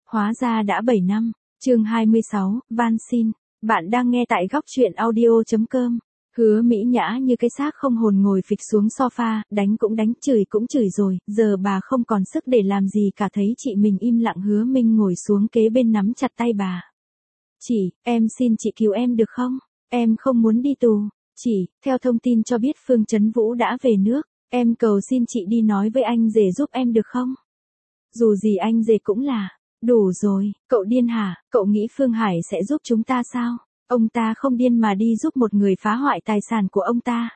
Hóa ra đã 7 năm. Chương 26, van xin. Bạn đang nghe tại góc truyện audio.com. Hứa Mỹ Nhã như cái xác không hồn ngồi phịch xuống sofa, đánh cũng đánh, chửi cũng chửi rồi, giờ bà không còn sức để làm gì cả, thấy chị mình im lặng. Hứa Minh ngồi xuống kế bên nắm chặt tay bà. Chị, em xin chị cứu em được không? Em không muốn đi tù. Chị, theo thông tin cho biết Phương Chấn Vũ đã về nước, em cầu xin chị đi nói với anh rể giúp em được không? Dù gì anh rể cũng là, đủ rồi, cậu điên hả, cậu nghĩ Phương Hải sẽ giúp chúng ta sao? Ông ta không điên mà đi giúp một người phá hoại tài sản của ông ta.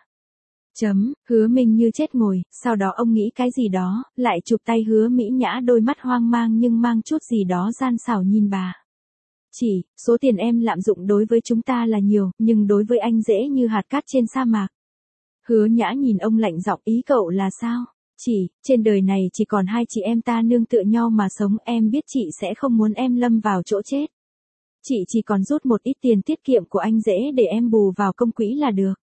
Hứa Minh như chết ngồi, sau đó ông nghĩ cái gì đó, lại chụp tay Hứa Mỹ Nhã, đôi mắt hoang mang nhưng mang chút gì đó gian xảo nhìn bà. Chỉ, số tiền em lạm dụng đối với chúng ta là nhiều, nhưng đối với anh dễ như hạt cát trên sa mạc. Hứa Nhã nhìn ông lạnh giọng, ý cậu là sao? Chỉ, trên đời này chỉ còn hai chị em ta nương tựa nhau mà sống, em biết chị sẽ không muốn em lâm vào chỗ chết. Chị chỉ còn rút một ít tiền tiết kiệm của anh dễ để em bù vào công quỹ là được.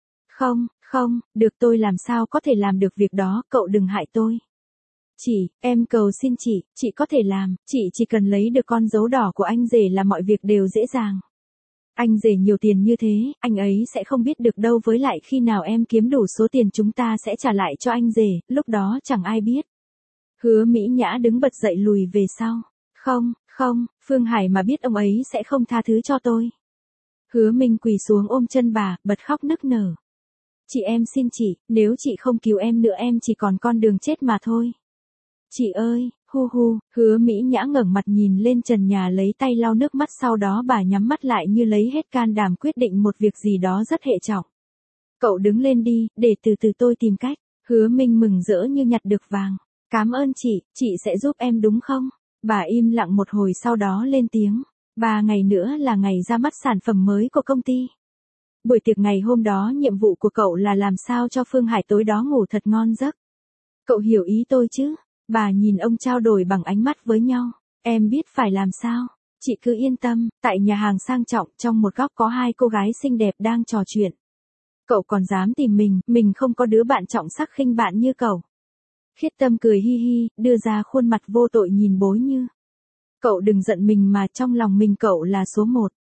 Không, được, tôi làm sao có thể làm được việc đó, cậu đừng hại tôi. Chị, em cầu xin chị có thể làm, chị chỉ cần lấy được con dấu đỏ của anh rể là mọi việc đều dễ dàng. Anh rể nhiều tiền như thế, anh ấy sẽ không biết được đâu, với lại khi nào em kiếm đủ số tiền chúng ta sẽ trả lại cho anh rể, lúc đó chẳng ai biết. Hứa Mỹ Nhã đứng bật dậy lùi về sau. Không, Phương Hải mà biết ông ấy sẽ không tha thứ cho tôi. Hứa Minh quỳ xuống ôm chân bà, bật khóc nức nở. Chị, em xin chị, nếu chị không cứu em nữa em chỉ còn con đường chết mà thôi. Chị ơi, Hứa Mỹ Nhã ngẩng mặt nhìn lên trần nhà lấy tay lau nước mắt, sau đó bà nhắm mắt lại như lấy hết can đảm quyết định một việc gì đó rất hệ trọng. Cậu đứng lên đi, để từ từ tôi tìm cách. Hứa Minh mừng rỡ như nhặt được vàng. Cảm ơn chị sẽ giúp em đúng không? Bà im lặng một hồi sau đó lên tiếng. 3 ngày nữa là ngày ra mắt sản phẩm mới của công ty. Buổi tiệc ngày hôm đó nhiệm vụ của cậu là làm sao cho Phương Hải tối đó ngủ thật ngon giấc. Cậu hiểu ý tôi chứ? Bà nhìn ông trao đổi bằng ánh mắt với nhau. Em biết phải làm sao. Chị cứ yên tâm, tại nhà hàng sang trọng trong một góc có 2 cô gái xinh đẹp đang trò chuyện. Cậu còn dám tìm mình không có đứa bạn trọng sắc khinh bạn như cậu. Khiết Tâm cười hi hi, đưa ra khuôn mặt vô tội nhìn Bối Như. Cậu đừng giận mình mà trong lòng mình cậu là số 1.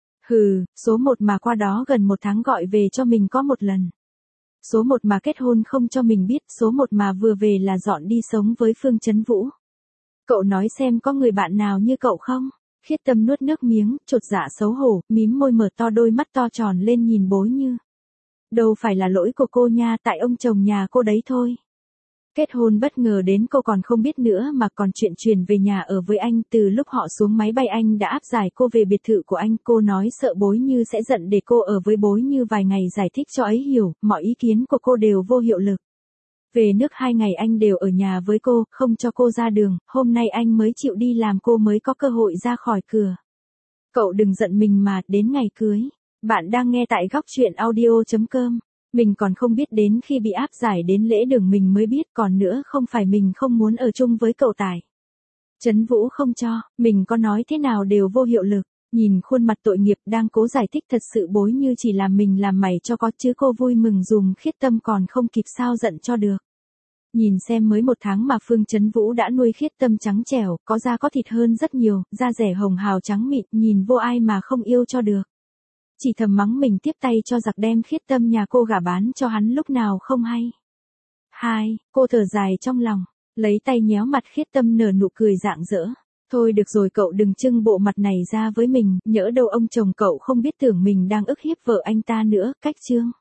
Số 1 mà qua đó gần 1 tháng gọi về cho mình có 1 lần. Số 1 mà kết hôn không cho mình biết, số 1 mà vừa về là dọn đi sống với Phương Chấn Vũ. Cậu nói xem có người bạn nào như cậu không? Khiết Tâm nuốt nước miếng, chột dạ xấu hổ, mím môi mở to đôi mắt to tròn lên nhìn Bối Như. Đâu phải là lỗi của cô nha, tại ông chồng nhà cô đấy thôi. Kết hôn bất ngờ đến cô còn không biết nữa mà còn chuyện chuyển về nhà ở với anh. Từ lúc họ xuống máy bay anh đã áp giải cô về biệt thự của anh. Cô nói sợ Bối Như sẽ giận để cô ở với Bối Như vài ngày giải thích cho ấy hiểu. Mọi ý kiến của cô đều vô hiệu lực. Về nước 2 ngày anh đều ở nhà với cô, không cho cô ra đường. Hôm nay anh mới chịu đi làm cô mới có cơ hội ra khỏi cửa. Cậu đừng giận mình mà, đến ngày cưới. Bạn đang nghe tại góc truyện audio.com. Mình còn không biết, đến khi bị áp giải đến lễ đường mình mới biết, còn nữa không phải mình không muốn ở chung với cậu Tài. Chấn Vũ không cho, mình có nói thế nào đều vô hiệu lực. Nhìn khuôn mặt tội nghiệp đang cố giải thích, thật sự Bối Như chỉ làm mình làm mày cho có chứ cô vui mừng dùm Khiết Tâm còn không kịp sao giận cho được. Nhìn xem mới 1 tháng mà Phương Chấn Vũ đã nuôi Khiết Tâm trắng trẻo, có da có thịt hơn rất nhiều, da rẻ hồng hào trắng mịn, nhìn vô ai mà không yêu cho được. Chỉ thầm mắng mình tiếp tay cho giặc đem Khiết Tâm nhà cô gả bán cho hắn lúc nào không hay. Cô thở dài trong lòng, lấy tay nhéo mặt Khiết Tâm nở nụ cười rạng rỡ. Thôi được rồi, cậu đừng trưng bộ mặt này ra với mình, nhỡ đâu ông chồng cậu không biết tưởng mình đang ức hiếp vợ anh ta nữa. Cách chương